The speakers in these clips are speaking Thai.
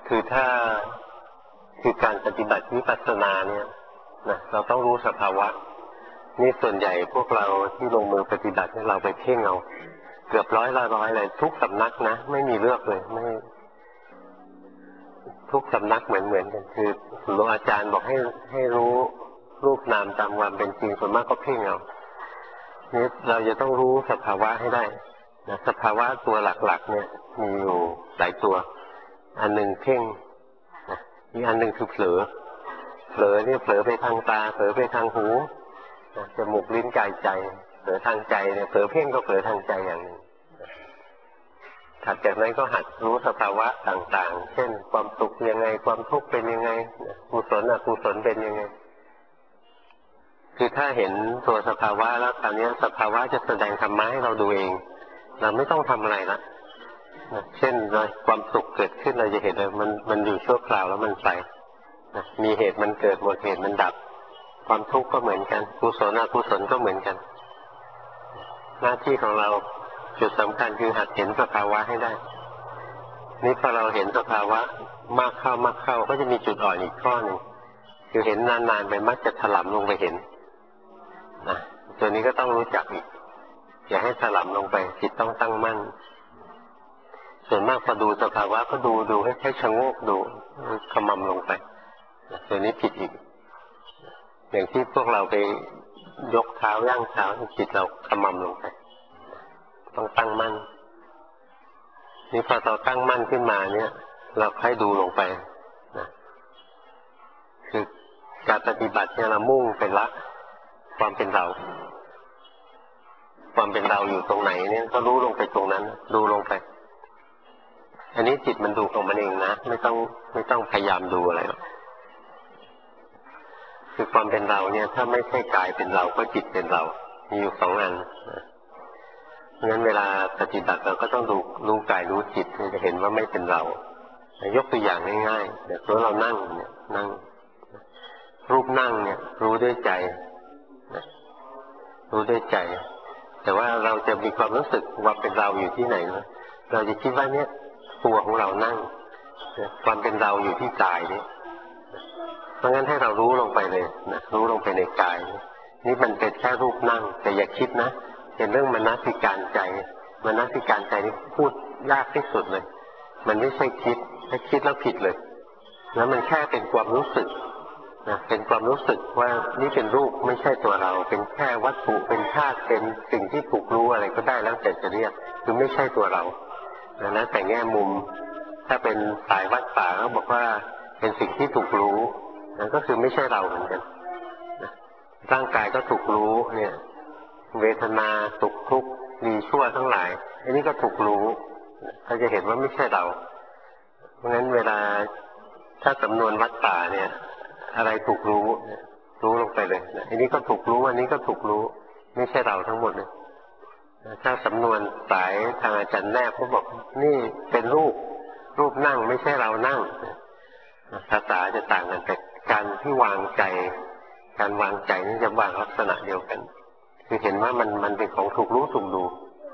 คือถ้าคือการปฏิบัติวิปัสสนาเนี่ยนะเราต้องรู้สภาวะนี่ส่วนใหญ่พวกเราที่ลงมือปฏิบัติเนี่ยเราไปเพ่งเอาเกือบร้อยเลยทุกสำนักนะไม่มีเลือกเลยไม่ทุกสำนักเหมือนกันคือหลวงอาจารย์บอกให้รู้รูปนามตามความเป็นจริงส่วนมากก็เพ่งเอานี่เราจะต้องรู้สภาวะให้ได้นะสภาวะตัวหลักๆเนี่ยมีอยู่หลายตัวอันหนึ่งเพ่งนะอีกอันหนึ่งคือเผลอเนี่ยเผลอไปทางตาเผลอไปทางหูนะจมูกลิ้นกายใจเผลอทางใจเนี่ยเผลอเพ่งก็เผลอทางใจอย่างหนึ่งถัดจากนั้นก็หัดรู้สภาวะต่างๆเช่นความสุขยังไงความทุกข์เป็นยังไงกุศลอกุศลเป็นยังไงคือถ้าเห็นตัวสภาวะแล้วตอนนี้สภาวะจะแสดงธรรมะให้เราดูเองเราไม่ต้องทำอะไรละเช่นความสุขเกิดขึ้นเราจะเห็นเลยมันอยู่ชั่วคราวแล้วมันไปมีเหตุมันเกิดหมดเหตุมันดับความทุกข์ก็เหมือนกันกุศลอกุศลก็เหมือนกันหน้าที่ของเราจุดสำคัญคือหัดเห็นสภาวะให้ได้นี่พอเราเห็นสภาวะมากเข้าก็จะมีจุดอ่อนอีกข้อหนึ่งคือเห็นนานๆไปมักจะถลำลงไปเห็นนะตัวนี้ก็ต้องรู้จักอีกอย่าให้ถลำลงไปจิตต้องตั้งมั่นส่วนมากพอดูสภาวะก็ดูให้แค่ชะโงกดูขมำลงไปตัวนี้ผิดอีกอย่างที่พวกเราไปยกเท้าย่างเท้าจิตเราขมำลงไปต้องตั้งมั่นนี่พอเราตั้งมั่นขึ้นมาเนี่ยเราให้ดูลงไปนะคือการปฏิบัติเนี่ยเรามุ่งไปละความเป็นเราความเป็นเราอยู่ตรงไหนเนี่ยก็รู้ลงไปตรงนั้นดูลงไปอันนี้จิตมันดูของมันเองนะไม่ต้องพยายามดูอะไรหรอกคือความเป็นเราเนี่ยถ้าไม่ใช่กายเป็นเราก็จิตเป็นเรามีอยู่สองอันงั้นเวลาปฏิบัติเราก็ต้องดูรู้กายรู้จิตจะเห็นว่าไม่เป็นเรายกตัวอย่างง่ายๆอย่างเรานั่งเนี่ยนั่งรูปนั่งเนี่ยรู้ด้วยใจรู้ด้วยใจแต่ว่าเราจะมีความรู้สึกว่าเป็นเราอยู่ที่ไหนนะเราจะคิดว่าเนี่ยตัวของเรานั่งความเป็นเราอยู่ที่กายนี่เพราะงั้นให้เรารู้ลงไปเลยนะรู้ลงไปในกายนี่มันเป็นแค่รูปนั่งแต่อย่าคิดนะเป็นเรื่องมนสิการใจมนสิการใจนี่พูดยากที่สุดเลยมันไม่ใช่คิดถ้าคิดแล้วผิดเลยแล้วมันแค่เป็นความรู้สึกนะเป็นความรู้สึกว่านี่เป็นรูปไม่ใช่ตัวเราเป็นแค่วัตถุเป็นธาตุเป็นสิ่งที่ถูกรู้อะไรก็ได้แล้วแต่จะเรียกคือไม่ใช่ตัวเรานะแต่แง่มุมถ้าเป็นสายวัดป่าเขาบอกว่าเป็นสิ่งที่ถูกรู้นั่นก็คือไม่ใช่เราเหมือนกันนะร่างกายก็ถูกรู้เนี่ยเวทนาสุขทุกข์ดีชั่วทั้งหลายอันนี้ก็ถูกรู้เขาจะเห็นว่าไม่ใช่เราเพราะงั้นเวลาถ้าสำนวนวัดป่าเนี่ยอะไรถูกรู้รู้ลงไปเลยอันนี้ก็ถูกรู้อันนี้ก็ถูกรู้ไม่ใช่เราทั้งหมดเลยถ้าสำนวนสายทางอาจารย์แนบเขาบอกนี่เป็นรูปนั่งไม่ใช่เรานั่งภาษาจะต่างกันแต่การที่วางใจการวางใจนี่จะวางลักษณะเดียวกันคือเห็นว่ามันเป็นของถูกรู้ถูกดู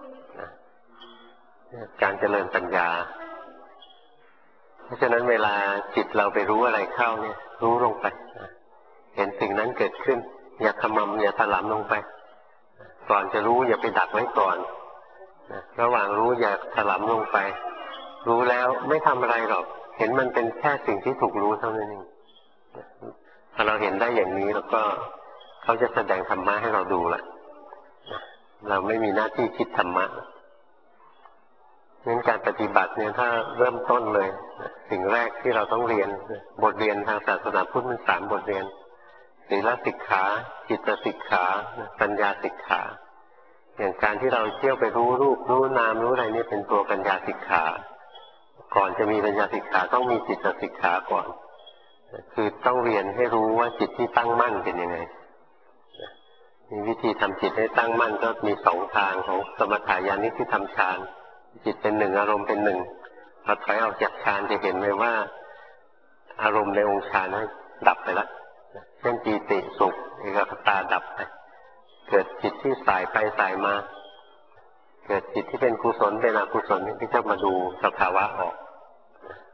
การเจริญปัญญาเพราะฉะนั้นเวลาจิตเราไปรู้อะไรเข้าเนี่ยรู้ลงไปเห็นสิ่งนั้นเกิดขึ้นอย่าขมำอย่าถลำลงไปก่อนจะรู้อย่าไปดักไว้ก่อนระหว่างรู้อย่าถลำลงไปรู้แล้วไม่ทำอะไรหรอกเห็นมันเป็นแค่สิ่งที่ถูกรู้เท่านั้นเองพอเราเห็นได้อย่างนี้แล้วก็เขาจะแสดงธรรมะให้เราดูละเราไม่มีหน้าที่คิดธรรมะงั้นการปฏิบัติเนี่ยถ้าเริ่มต้นเลยสิ่งแรกที่เราต้องเรียนบทเรียนทางศาสนาพุทธมัน3 บทเรียนศีลสิกขาจิตสิกขาปัญญาสิกขาอย่างการที่เราเที่ยวไปรู้รูปรู้นามรู้อะไรนี่เป็นตัวปัญญาสิกขาก่อนจะมีปัญญาสิกขาต้องมีจิตสิกขาก่อนคือต้องเรียนให้รู้ว่าจิตที่ตั้งมั่นเป็นยังไงมีวิธีทำจิตให้ตั้งมั่นก็มี2 ทางของสมถายานิที่ทำฌานจิตเป็น1อารมณ์เป็น1พอถอยออกจากฌานจะเห็นเลยว่าอารมณ์ในองค์ฌานนั้นดับไปแล้วเช่นปีติสุขเอกคตาดับไปเกิดจิตที่สายไปสายมาเกิดจิตที่เป็นกุศลเป็นอกุศลที่จะมาดูสภาวะออก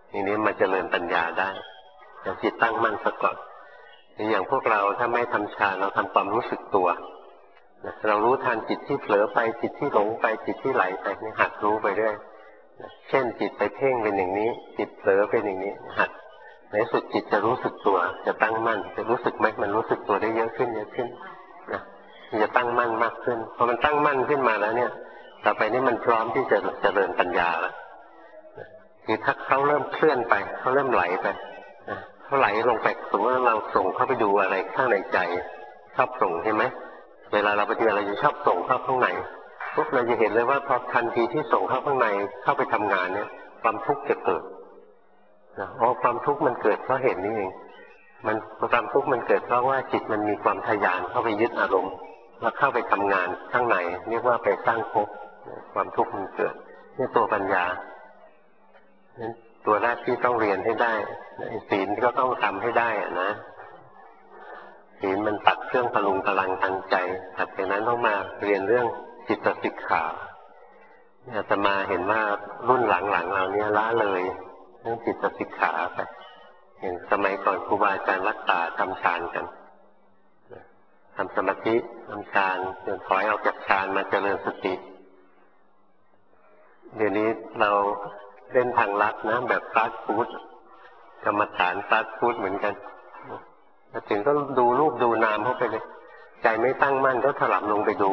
ทีนี้มันเจริญปัญญาได้แต่จิตตั้งมั่นซะก่อนอย่างพวกเราถ้าไม่ทำฌานเราทำความรู้สึกตัวเรารู้ทันจิตที่เผลอไปจิตที่หลงไปจิตที่ไหลไปนี่หัดรู้ไปเรื่อยเช่นจิตไปเพ่งเป็นอย่างนี้จิตเผลอเป็นอย่างนี้หัดในสุดจิตจะรู้สึกตัวจะตั้งมั่นจะรู้สึกไหมมันรู้สึกตัวได้เยอะขึ้นเยอะขึ้นนะมันจะตั้งมั่นมากขึ้นพอมันตั้งมั่นขึ้นมาแล้วเนี่ยต่อไปนี้มันพร้อมที่จะเจริญปัญญาแล้วคือถ้าเขาเริ่มเคลื่อนไปเขาเริ่มไหลไปเขาไหลลงไปสมมติว่าเราส่งเข้าไปดูอะไรข้างในใจชอบส่งใช่ไหมเวลาเราปฏิบัติเราจะชอบส่งเข้าข้างในพวกเราจะเห็นเลยว่าพอทันทีที่ส่งเข้าข้างในเข้าไปทำงานเนี่ยความทุกข์จะเกิดความทุกข์มันเกิดเพราะเหตุนี้เองความทุกข์มันเกิดเพราะว่าจิตมันมีความทะยานเข้าไปยึดอารมณ์แล้วเข้าไปทำงานข้างในเรียกว่าไปสร้างภพความทุกข์มันเกิดนี่ตัวปัญญาตัวแรกที่ต้องเรียนให้ได้ศีลก็ต้องทำให้ได้นะศีลมันตัดเครื่องพลุงพลังทางใจจากนั้นต้องมาเรียนเรื่องจิตสิกขาอาตมาเห็นว่ารุ่นหลังๆเราเนี่ยละเลยเรื่องจิตสิกขาไปเห็นสมัยก่อนครูบาอาจารย์รักษาทำฌานกันทำสมาธิทำฌานจนถอยออกจากฌานมาเจริญสติเดี๋ยวนี้เราเล่นทางลัดนะแบบฟาสต์ฟู้ดกรรมฐานฟาสต์ฟู้ดเหมือนกันมาถึงก็ดูรูปดูนามเข้าไปเลยใจไม่ตั้งมั่นก็ถลำลงไปดู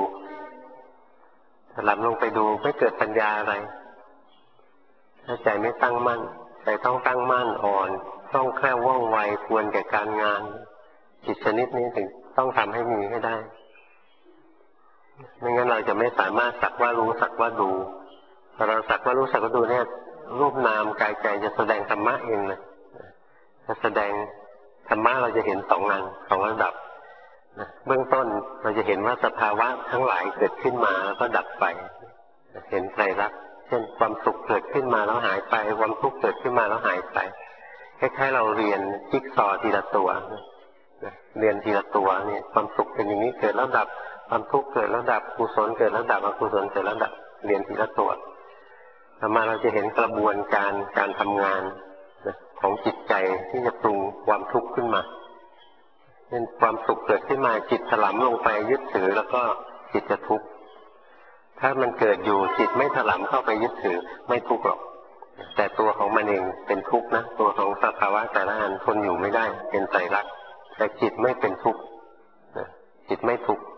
ไม่เกิดปัญญาอะไรถ้าใจไม่ตั้งมั่นใจต้องตั้งมั่นอ่อนต้องแคล่วว่องไวควรแก่การงานจิตชนิดนี้ถึงต้องทำให้มีให้ได้ไม่งั้นเราจะไม่สามารถสักว่ารู้สักว่าดูพอเราสักว่ารู้สักว่าดูเนี่ยรูปนามกายใจจะแสดงธรรมะเองเลยจะแสดงธรรมะเราจะเห็นสองระดับเบื้องต้นเราจะเห็นว่าสภาวะทั้งหลายเกิดขึ้นมาแล้วก็ดับไปเห็นไตรลักษณ์เช่นความสุขเกิดขึ้นมาแล้วหายไปความทุกข์เกิดขึ้นมาแล้วหายไปคล้ายๆเราเรียนจิ๊กซอว์ทีละตัวเรียนทีละตัวนี่ความสุขเป็นอย่างนี้เกิดแล้วดับความทุกข์เกิดแล้วดับกุศลเกิดแล้วดับอกุศลเกิดแล้วดับเรียนทีละตัวต่อมาเราจะเห็นกระบวนการทำงานของจิตใจที่จะปรุงความทุกข์ขึ้นมาเช่นความสุขเกิดขึ้นมาจิตถลำลงไปยึดถือแล้วก็จิตจะทุกข์ถ้ามันเกิดอยู่จิตไม่ถลำเข้าไปยึดถือไม่ทุกข์หรอกแต่ตัวของมันเองเป็นทุกข์นะตัวของสภาวะแต่ละอันทนอยู่ไม่ได้เป็นไตรลักษณ์แต่จิตไม่เป็นทุกข์จิตไม่ทุกข์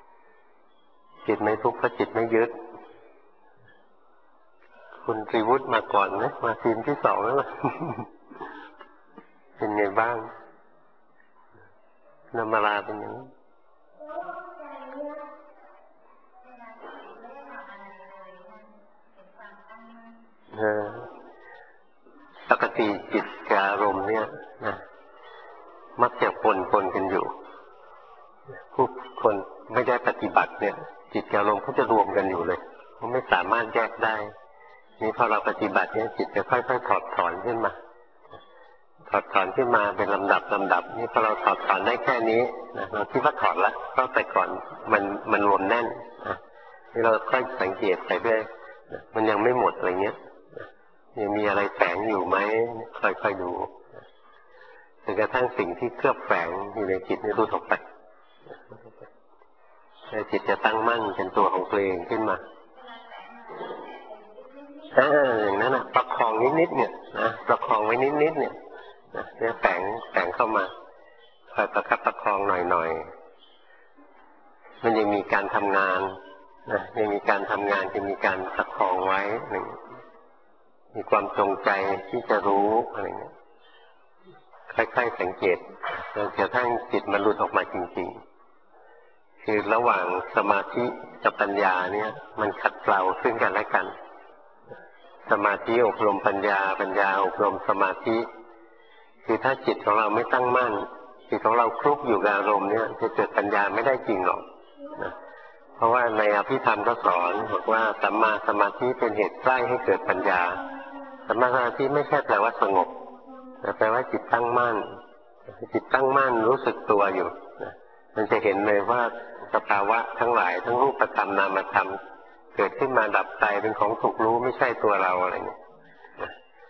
เพราะจิตไม่ยึดคุณตรีวุฒิมาก่อนนะมาทีมที่สองแล้วล่ะ เป็นไงบ้างนำมาลาเป็นยังไงปกติจิตกับอารมณ์เนี่ยนะมักจะปนกันอยู่ผู้คนไม่ได้ปฏิบัติเนี่ยจิตกับอารมณ์เขาจะรวมกันอยู่เลยเขาไม่สามารถแยกได้นี่พอเราปฏิบัติเนี่ยจิตจะค่อยๆถอดถอนขึ้นมาเป็นลำดับนี่พอเราถอดถอนได้แค่นี้นะเราคิดว่าถอดแล้วเพราะแต่ก่อนมันรวมแน่นนะนี่เราค่อยสังเกตไปด้วยมันยังไม่หมดอะไรเงี้ยยังมีอะไรแฝงอยู่ไหมค่อยๆดูจนกระทั่งสิ่งที่เคลือบแฝงอยู่ในจิตนี่หลุดออกไปแล้วจิตจะตั้งมั่นเป็นตัวของตัวเองขึ้นมาอย่างนั้นนะประคองนิดๆเนี่ยนะประคองไว้นิดๆเนี่ยเนี่ยแฝงเข้ามาคอยประคับประคองหน่อยๆมันยังมีการทำงานนะยังมีการทำงานจะมีการประคองไว้หนึ่งมีความจงใจที่จะรู้อะไรเงี้ยค่อยๆสังเกตจนกระทั่งจิตมันหลุดออกมาจริงๆคือระหว่างสมาธิกับปัญญาเนี่ยมันขัดเกลาซึ่งกันและกันสมาธิอบรมปัญญาอบรมสมาธิคือถ้าจิตของเราไม่ตั้งมั่นจิตของเราคลุกอยู่กับอารมณ์เนี่ยจะเกิดปัญญาไม่ได้จริงหรอกนะเพราะว่าในอภิธรรมก็สอนบอกว่าสัมมาสมาธิเป็นเหตุใกล้ให้เกิดปัญญาสัมมาสมาธิไม่ใช่แปลว่าสงบแต่แปลว่าจิตตั้งมั่นรู้สึกตัวอยู่นะมันจะเห็นเลยว่าสภาวะทั้งหลายทั้งรูปธรรมนามธรรมเกิดขึ้นมาดับไปเป็นของถูกรู้ไม่ใช่ตัวเราอะไรเงี้ย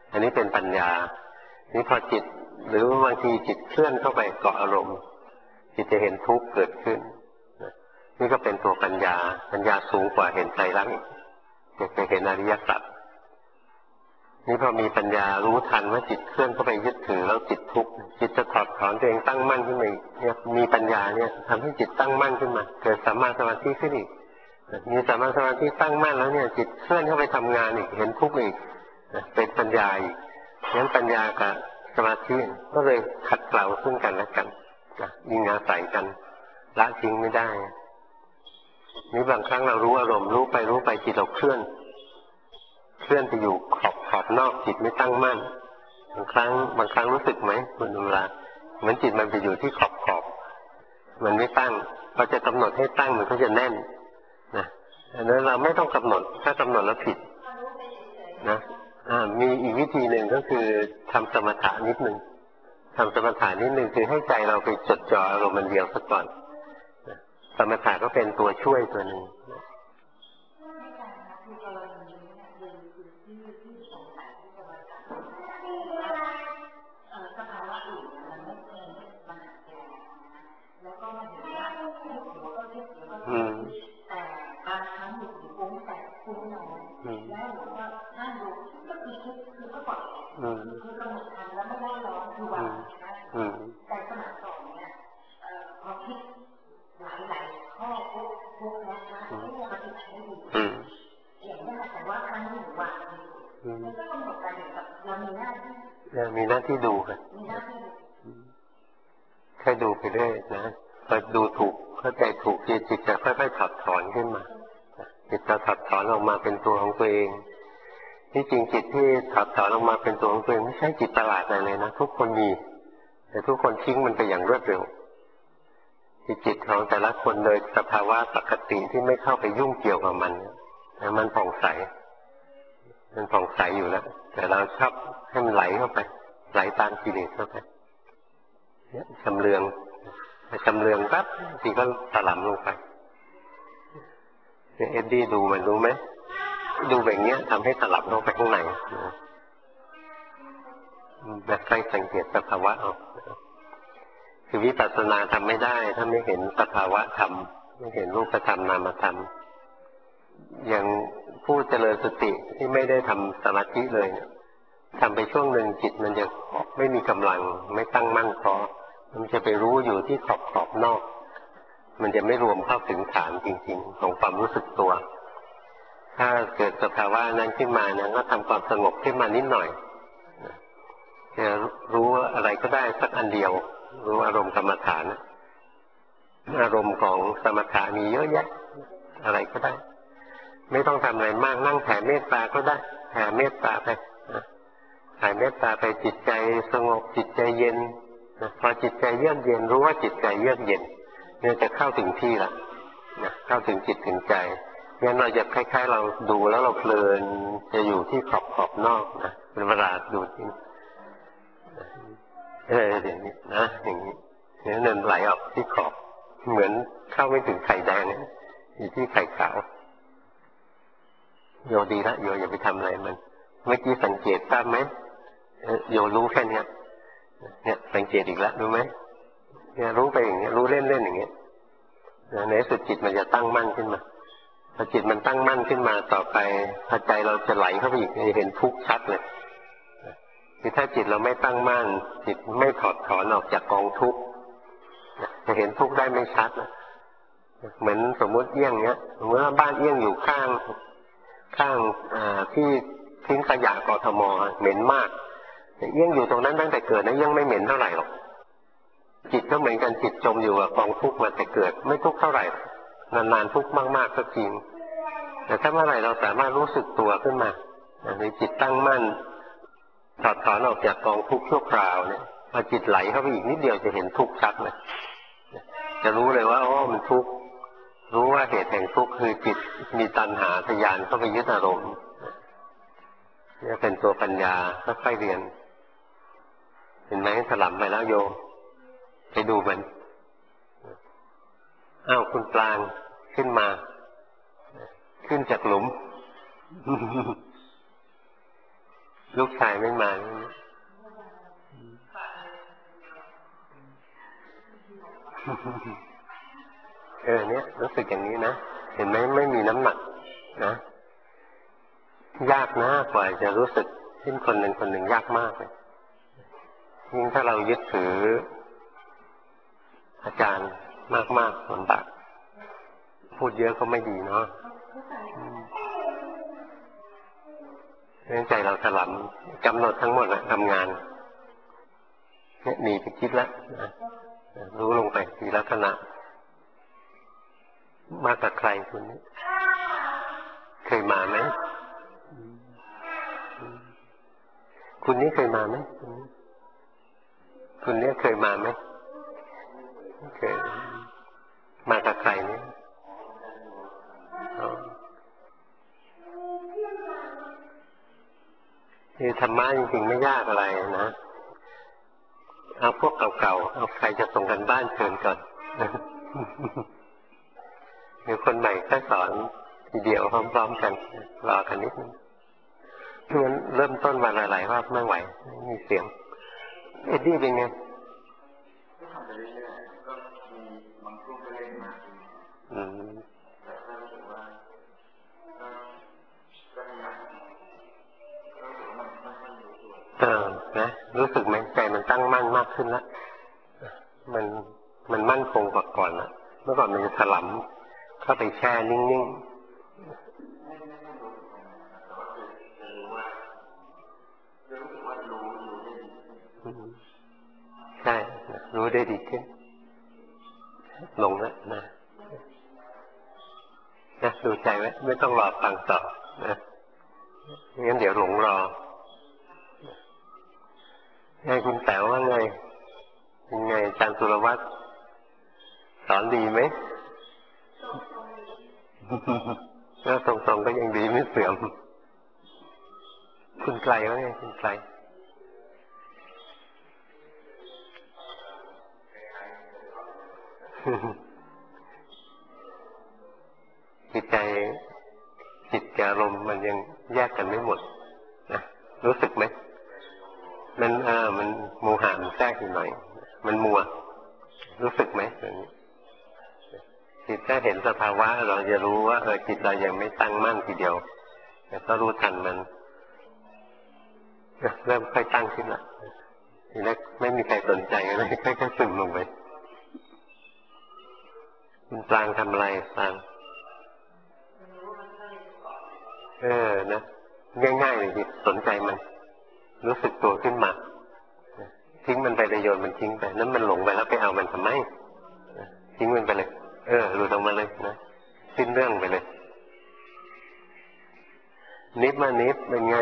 อันนี้เป็นปัญญานี่พอจิตหรือบางทีจิตเคลื่อนเข้าไปเกาะอารมณ์จิตจะเห็นทุกข์เกิดขึ้นนี่ก็เป็นตัวปัญญาสูงกว่าเห็นไตรลักษณ์จะเห็นอริยสัจนี่พอมีปัญญารู้ทันว่าจิตเคลื่อนเข้าไปยึดถือแล้วจิตทุกข์จิตจะถอดถอนตัวเองตั้งมั่นขึ้นมาเนี่ยมีปัญญาเนี่ยทำให้จิตตั้งมั่นขึ้นมาเกิดสัมมาสมาธิขึ้นอีกมีสัมมาสมาธิตั้งมั่นแล้วเนี่ยจิตเคลื่อนเข้าไปทำงานอีกเห็นทุกข์อีกเป็นปัญญาอีกงั้นปัญญากับสมาธิก็เลยขัดเกลาซึ่งกันและกันยิงอาศัยกันละทิ้งไม่ได้นี่บางครั้งเรารู้อารมณ์รู้ไปจิตเราเคลื่อนไปอยู่ขอบนอกจิตไม่ตั้งมั่นบางครั้งรู้สึกไหมคุณดุลาเหมือนจิตมันไปอยู่ที่ขอบมันไม่ตั้งพอจะกำหนดให้ตั้งมันก็จะแน่นนะอันนั้นเราไม่ต้องกำหนดถ้ากำหนดแล้วผิดนะมีอีกวิธีหนึ่งก็คือทำสมถะนิดนึงคือให้ใจเราไปจดจ่ออารมณ์มันเดียวสักก่อนสมถะก็เป็นตัวช่วยตัวหนึ่งแต่บางครั้งหนูฟุ้งแต่ฟุ้งน้อยแล้วหนูก็นั่งดูก็คือคิดคือก็ปล่อยคือกำหนดทำแล้วไม่ได้ร้องคือวางแต่สมัยก่อนเนี่ยพอคิดหลายข้อปุ๊บนะคะไม่ยอมติดให้ดูอย่างนี้แต่ว่าครั้งหนึ่งวางมันก็กำหนดไปกับเรามีหน้าที่ดูค่ะแค่ดูไปเรื่อยนะพอดูถูกเข้าใจถูกจิตจะค่อยๆถอดถอนขึ้นมาจิตจะถอดถอนออกมาเป็นตัวของตัวเองที่จริงจิตที่ถอดถอนออกมาเป็นตัวของตัวเองไม่ใช่จิตประหลาดอะไรเลยนะทุกคนมีแต่ทุกคนทิ้งมันไปอย่างรวดเร็วจิตของแต่ละคนโดยสภาวะปกติที่ไม่เข้าไปยุ่งเกี่ยวกับมันผ่องใสอยู่แล้วแต่เราชอบให้มันไหลเข้าไปไหลตามกิเลสเข้าไปเนี่ยชำเลืองปั๊บทีก็ถลำลงไปเอ็ดดี้ดูมันรู้ไหมดูแบบนี้ทำให้ถลำลงไปข้างในแบบใกล้สังเกตสภาวะเอาคือวิปัสสนาทำไม่ได้ถ้าไม่เห็นสภาวะธรรมไม่เห็นรูปธรรมนามธรรมอย่างผู้เจริญสติที่ไม่ได้ทำสมาธิเลยทำไปช่วงหนึ่งจิตมันจะไม่มีกำลังไม่ตั้งมั่นพอมันจะไปรู้อยู่ที่ขอบนอกมันจะไม่รวมเข้าถึงฐานจริงๆของความรู้สึกตัวถ้าเกิดสภาวะนั้นขึ้นมานะก็ทำความสงบขึ้นมานิดหน่อยจะรู้อะไรก็ได้สักอันเดียวรู้อารมณ์กรรมฐานอารมณ์ของสมถะมีเยอะแยะอะไรก็ได้ไม่ต้องทำอะไรมากนั่งแผ่เมตตาก็ได้แผ่เมตตาไปแผ่เมตตาไปจิตใจสงบจิตใจเย็นพอจิตใจเยือกเย็นรู้ว่าจิตใจเยือกเย็นเนี่ยจะเข้าถึงที่ละเข้าถึงจิตถึงใจงั้นเราจะคล้ายๆเราดูแล้วเราเพลินจะอยู่ที่ขอบนอกนะเป็นเวลาดูที่อย่างนี้นะอย่างนี้เนี่ยเนินไหลออกที่ขอบเหมือนเข้าไม่ถึงไข่แดงอยู่ที่ไข่ขาวโยดีละโยอย่าไปทำอะไรมันเมื่อกี้สังเกตทราบไหมโยรู้แค่นี้เนี่ยสังเกตอีกแล้วรู้ไหมเนี่ยรู้ไปอย่างเงี้ยรู้เล่นๆอย่างเงี้ยในสุดจิตมันจะตั้งมั่นขึ้นมาพอจิตมันตั้งมั่นขึ้นมาต่อไปพอใจเราจะไหลเข้าไปอีกจะเห็นทุกข์ชัดเลยคือถ้าจิตเราไม่ตั้งมั่นจิตไม่ถอดถอนออกจากกองทุกข์จะเห็นทุกข์ได้ไม่ชัดเหมือนสมมติเอี้ยงเนี้ยสมมติว่าบ้านเอี้ยงอยู่ข้างที่ทิ้งขยะกทมเหม็นมากแต่เอี้ยงอยู่ตรงนั้นตั้งแต่เกิดนะยังไม่เหม็นเท่าไหร่หรอกจิตก็เหมือนกันจิตจมอยู่กับกองทุกข์มาแต่เกิดไม่ทุกข์เท่าไหร่นานๆทุกข์มากๆก็จริงแต่ถ้าเมื่อไหร่เราสามารถรู้สึกตัวขึ้นมาในจิตตั้งมั่นถอดถอนออกจากกองทุกข์ชั่วคราวเนี่ยพอจิตไหลเข้าไปอีกนิดเดียวจะเห็นทุกข์ชัดเลยจะรู้เลยว่ามันทุกข์รู้ว่าเหตุแห่งทุกข์คือจิตมีตัณหาทะยานเข้าไปยึดอารมณ์นี่เป็นตัวปัญญาค่อยๆเรียนเห็นไหมถลำไปแล้วโยไปดูมันคุณปรางขึ้นมาขึ้นจากหลุมลูกชายไม่มาเนี่ยรู้สึกอย่างนี้นะเห็นไหมไม่มีน้ำหนักนะยากนะกว่าจะรู้สึกที่คนหนึ่งยากมากเลยยิ่งถ้าเรายึดถืออาจารย์มากๆลำบากพูดเยอะก็ไม่ดีเนาะใจเราถลำกำหนดทั้งหมดนะทำงานเนี่ยหนีไปคิดแล้วรู้ลงไปทีลักษณะมากับใครคุณนี้เคยมาไหมคุณนี้เคยมาไหมคุณนี้เคยมาไหมเคยมากับใครเนี่ยคือธรรมะจริงๆไม่ยากอะไรนะเอาพวกเก่าๆเอาใครจะส่งกันบ้านเชิญก่อนหรือคนใหม่ก็สอนทีเดียวพร้อมๆกันรอกันนิดนึงเพราะฉะนั้นเริ่มต้นวันหลายๆว่าไม่ไหวมีเสียงเอ็ดดี้เป็นไงนะรู้สึกไหมใจมันตั้งมั่นมากขึ้นแล้วมันมั่นคงกว่าก่อนละเมื่อก่อนมันจะถลำเข้าไปแช่นิ่งๆใช่รู้ได้ดีขึ้นลงแล้วนะดูใจไว้ไม่ต้องรอฟังต่อนะงั้นเดี๋ยวหลงรอให้คุณแต๋วว่าไงยังไงอาจารย์สุรวัตรสอนดีไหมแล้วตรงๆก็ยังดีไม่เสื่อมคุณไกลว่าไงคุณไกลจิตกับอารมณ์มันยังแยกกันไม่หมดนะรู้สึกไหมมันโมหะมันแทรกอยู่หน่อยมันมัวรู้สึกไหมจิตถ้าเห็นสภาวะเราจะรู้ว่าจิตเรายังไม่ตั้งมั่นทีเดียวแล้วก็รู้ทันมันเริ่มค่อยตั้งขึ้นละทีแรกไม่มีใครสนใจเลยค่อยๆซึมลงไปคุณปรางทำอะไรปรางนะง่ายๆเลยจิตสนใจมันรู้สึกตัวขึ้นมาทิ้งมันไปเลยโยนมันทิ้งไปนั้นมันหลงไปแล้วไปเอามันทำไมทิ้งมันไปเลยหลุดออกมาเลยนะสิ้นเรื่องไปเลยนิบมานิบเป็นไง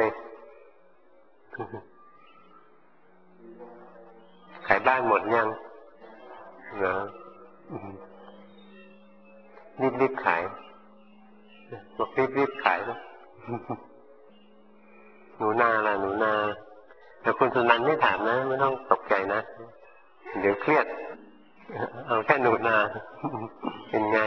ขายบ้านหมดยังเหรอรีบขายบอกรีบขายนะหนูนาล่ะหนูนาแต่คุณสุนันท์ไม่ถามนะไม่ต้องตกใจนะเดี๋ยวเครียดเอาแค่หนูนาเป็นไง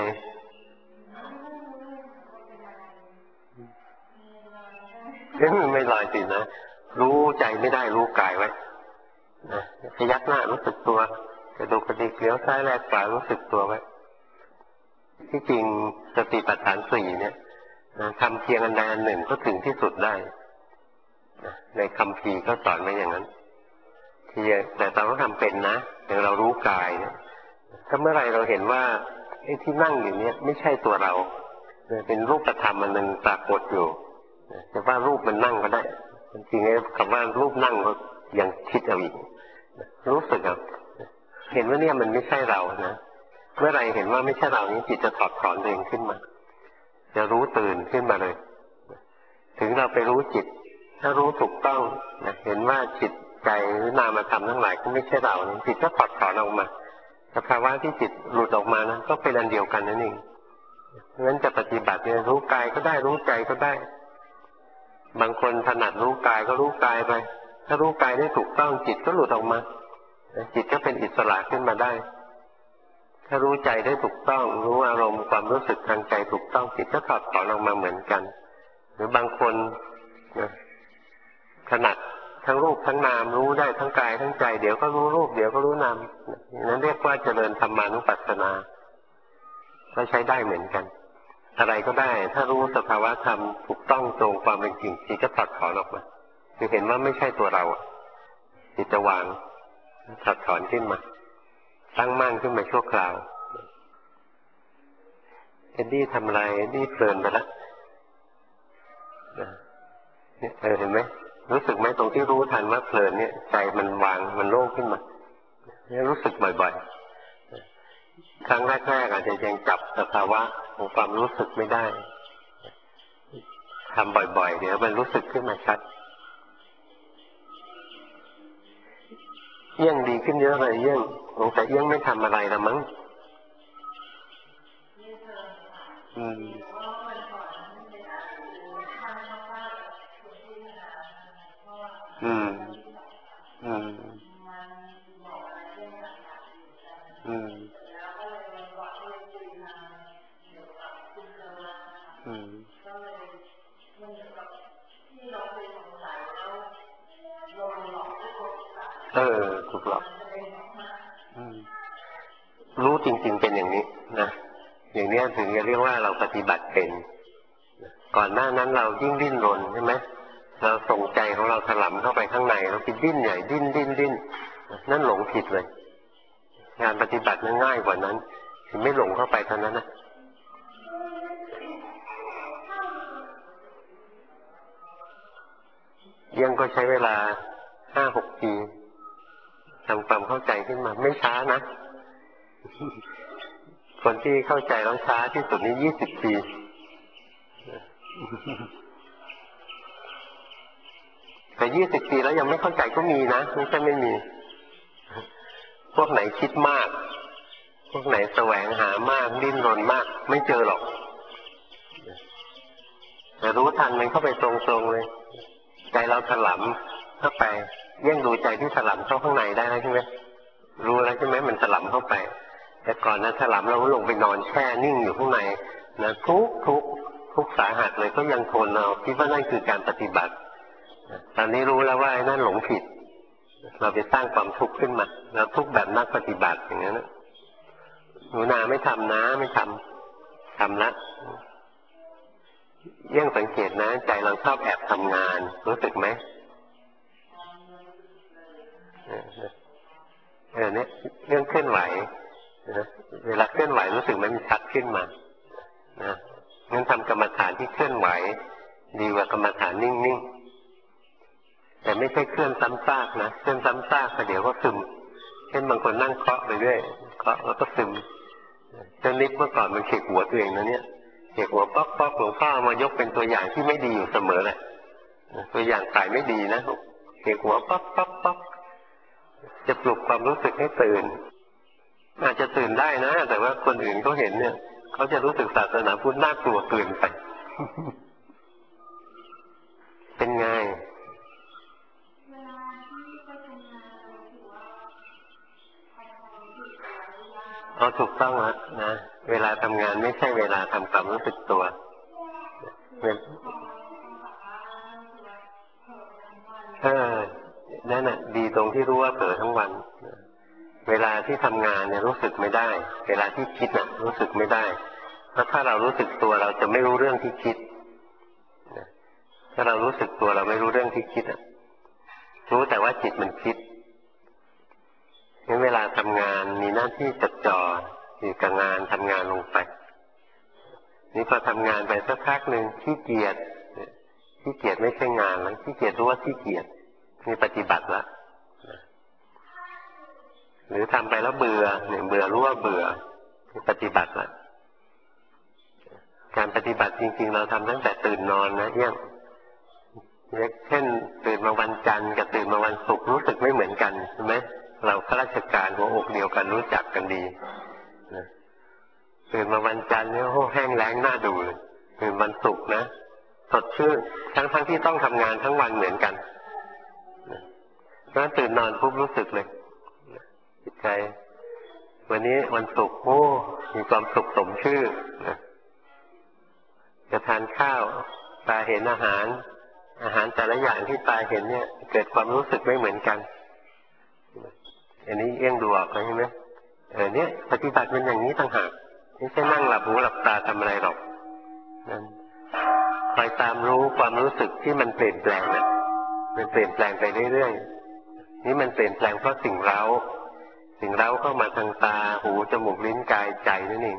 ไม่ลอยสินะรู้ใจไม่ได้รู้กายไว้นะพยักหน้ารู้สึกตัวกระดูกกระดิกเลี้ยวซ้ายแลกขวารู้สึกตัวไว้ที่จริงสติปัฏฐานสี่เนี่ยทำเพียงอันใดอันหนึ่งก็ถึงที่สุดได้ในคัมภีร์ก็สอนไว้อย่างนั้นแต่เราต้องทำเป็นนะอย่างเรารู้กายเนี่ยถ้าเมื่อไรเราเห็นว่าไอ้ที่นั่งอยู่เนี่ยไม่ใช่ตัวเราเป็นรูปธรรมอันหนึ่งปรากฏอยู่แต่ว่ารูปมันนั่งก็ได้จริงๆคำว่ารูปนั่งก็ยังคิดเอาอีกรู้สึกเห็นว่าเนี่ยมันไม่ใช่เรานะเมื่อไรเห็นว่าไม่ใช่เรานี้จิตจะถอดถอนเองขึ้นมาจะรู้ตื่นขึ้นมาเลยถึงเราไปรู้จิตถ้ารู้ถูกต้องนะเห็นว่าจิตใจหรือนามธรรมทั้งหลายก็ไม่ใช่เราจิตก็ถอดถอนออกมาสภาวะที่จิตหลุดออกมานะก็เป็นอันเดียวกันนั่นเองงั้นจะปฏิบัติเนี่ยรู้กายก็ได้รู้ใจก็ได้บางคนถนัดรู้กายก็รู้กายไปถ้ารู้กายได้ถูกต้องจิตก็หลุดออกมาจิตก็เป็นอิสระขึ้นมาได้ถ้ารู้ใจได้ถูกต้องรู้อารมณ์ความรู้สึกทางใจถูกต้องจิตก็ถอดถอนออกมาเหมือนกันหรือบางคนนะถนัดทั้งรูปทั้งนามรู้ได้ทั้งกายทั้งใจเดี๋ยวก็รู้รูปเดี๋ยวก็รู้นามนั้นเรียกว่าเจริญธรรมานุปัสสนาก็ใช้ได้เหมือนกันอะไรก็ได้ถ้ารู้สภาวะธรรมถูกต้องตรงความเป็นจริงจิตก็ถอดถอนออกมาคือเห็นว่าไม่ใช่ตัวเราจิตจะวางถอดถอนขึ้นมาตั้งมั่นขึ้นมาชั่วคราวเอ็ดดี้ทำอะไรเอ็ดดี้เพลินไปแล้วเห็นไหมรู้สึกไหมตรงที่รู้ทันว่าเพลินเนี่ยใจมันวางมันโล่งขึ้นมารู้สึกบ่อยๆครั้งแรกๆอาจจะยังจับสภาวะของความรู้สึกไม่ได้ทำบ่อยๆเดี๋ยวมันรู้สึกขึ้นมาชัดเอี้ยงดีขึ้นเยอะเลยเอี้ยงสงสัยเอี้ยงไม่ทำอะไรละมั้งถูกหรอกรู้จริงๆเป็นอย่างนี้นะอย่างนี้ถึงจะเรียกว่าเราปฏิบัติเป็นก่อนหน้านั้นเรายิ่งดิ้นรนใช่ไหมเราส่งใจของเราถลำเข้าไปข้างในเราไปดิ้นใหญ่ดิ้นนั่นหลงผิดเลยงานปฏิบัตินั้นง่ายกว่านั้นถึงไม่หลงเข้าไปเท่านั้นนะยังก็ใช้เวลา 5-6 ปีทำความเข้าใจขึ้นมาไม่ช้านะคนที่เข้าใจแล้วช้าที่สุดนี่20 ปีแต่20 ปีแล้วยังไม่เข้าใจก็มีนะไม่ใช่ไม่มีพวกไหนคิดมากพวกไหนแสวงหามากดิ้นรนมากไม่เจอหรอกแต่รู้ทันมันเข้าไปตรงๆเลยใจเราถลำเข้าไปแย่งดูใจที่ถลำเข้าข้างในได้แล้วใช่ไหมรู้แล้วใช่ไหมมันถลำเข้าไปแต่ก่อนนั้นถลำเราลงไปนอนแช่นิ่งอยู่ข้างในนะทุกสาหัสเลยก็ยังทนเราคิดว่านั่นคือการปฏิบัติตอนนี้รู้แล้วว่านั่นหลงผิดเราไปสร้างความทุกข์ขึ้นมาแล้วทุกข์แบบนักปฏิบัติอย่างนั้นหนูนาไม่ทำนะไม่ทำละยังสังเกตนะใจเราชอบแอบทำงานรู้สึกไหมเนี่ยเรื่องเคลื่อนไหวเวลาเคลื่อนไหวรู้สึกมันชัดขึ้นมานะงั้นทำกรรมฐานที่เคลื่อนไหวดีกว่ากรรมฐานนิ่งๆแต่ไม่ใช่เคลื่อนซ้ำซากนะเคลื่อนซ้ำซากเดี๋ยวก็ซึมเช่นบางคนนั่งเคาะไปเรื่อยเคาะแล้วก็ซึมเจ้านิดเมื่อก่อนมันเขกหัวตัวเองนะเนี่ยเขกหัวป๊อกหลวงพ่อมายกเป็นตัวอย่างที่ไม่ดีอยู่เสมอแหละตัวอย่างตายไม่ดีนะเขกหัวป๊อกจะปลุกความรู้สึกให้ตื่นอาจจะตื่นได้นะแต่ว่าคนอื่นเขาเห็นเนี่ยเขาจะรู้สึกศาสนาพุทธน่ากลัวเกินไปเป็นไงถูกต้องแล้วนะเวลาทำงานไม่ใช่เวลาทำความรู้สึกตัวนั่นน่ะดีตรงที่รู้ว่าเผลอทั้งวันเวลาที่ทำงานเนี่ยรู้สึกไม่ได้เวลาที่คิดน่ะรู้สึกไม่ได้เพราะถ้าเรารู้สึกตัวเราจะไม่รู้เรื่องที่คิดถ้าเรารู้สึกตัวเราไม่รู้เรื่องที่คิดรู้แต่ว่าจิตมันคิดงั้นเวลาทำงานมีหน้าที่จดจ่ออยู่กับงานทำงานลงไปนี่พอทำงานไปสักพักหนึ่งขี้เกียจไม่ใช่งานแล้วขี้เกียจรู้ว่าขี้เกียจนี่ปฏิบัติแล้วหรือทำไปแล้วเบื่อรู้ว่าเบื่อปฏิบัติแล้วการปฏิบัติจริงๆเราทำตั้งแต่ตื่นนอนนะเช่นตื่นมาวันจันทร์กับตื่นมาวันศุกร์รู้สึกไม่เหมือนกันใช่ไหมเราข้าราชการหัวอกเดียวกันรู้จักกันดีตื่นมาวันจันทร์เนี่ยโอ้แห้งแล้งน่าดูเลยตื่นวันศุกร์นะสดชื่นทั้งที่ต้องทำงานทั้งวันเหมือนกันเพราะฉะนั้นตื่นนอนปุ๊บรู้สึกเลยจิตใจวันนี้วันศุกร์โอ้มีความสุขสมชื่อจะทานข้าวตาเห็นอาหารอาหารแต่ละอย่างที่ตาเห็นเนี่ยเกิดความรู้สึกไม่เหมือนกันอันนี้เอี้ยงดูออกใช่ไหมเนี่ยปฏิบัติมันอย่างนี้ต่างหากไม่ใช่นั่งหลับหูหลับตาทำอะไรหรอกนั่นคอยตามรู้ความรู้สึกที่มันเปลี่ยนแปลงนะมันเปลี่ยนแปลงไปเรื่อยๆนี่มันเปลี่ยนแปลงเพราะสิ่งเร้าเข้ามาทางตาหูจมูกลิ้นกายใจนั่นเอง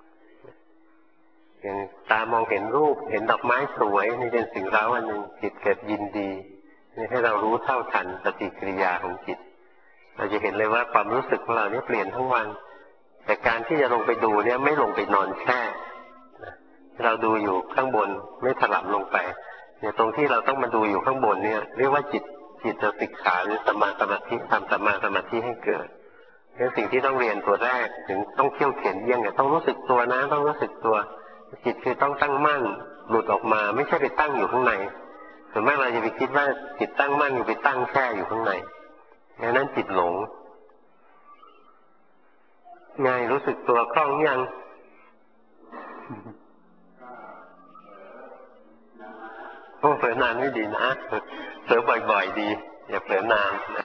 อย่างตามองเห็นรูปเห็นดอกไม้สวยนี่เป็นสิ่งเร้าอันหนึ่งจิตเกิดยินดีนี่ให้เรารู้เท่าทันปฏิกิริยาของจิตเราจะเห็นเลยว่าความรู้สึกของเราเนี่ยเปลี่ยนทั้งวันแต่การที่จะลงไปดูเนี่ยไม่ลงไปนอนแช่เราดูอยู่ข้างบนไม่ถลำลงไปเนี่ยตรงที่เราต้องมาดูอยู่ข้างบนเนี่ยเรียกว่าจิตจะศึกษาหรือสมาธิทำสมาธิให้เกิดเป็นสิ่งที่ต้องเรียนตัวแรกถึงต้องเขี่ยวเข็นเยี่ยงเนี่ยต้องรู้สึกตัวนะต้องรู้สึกตัวจิตคือต้องตั้งมั่นหลุดออกมาไม่ใช่ไปตั้งอยู่ข้างในส่วนมากเราจะไปคิดว่าจิตตั้งมั่นอยู่ไปตั้งแช่อยู่ข้างในดังนั้นจิตหลงไงรู้สึกตัวคล่องยังโอ้เผลอนานไม่ดีนะเผลอบ่อยๆดีอย่าเผลอนาน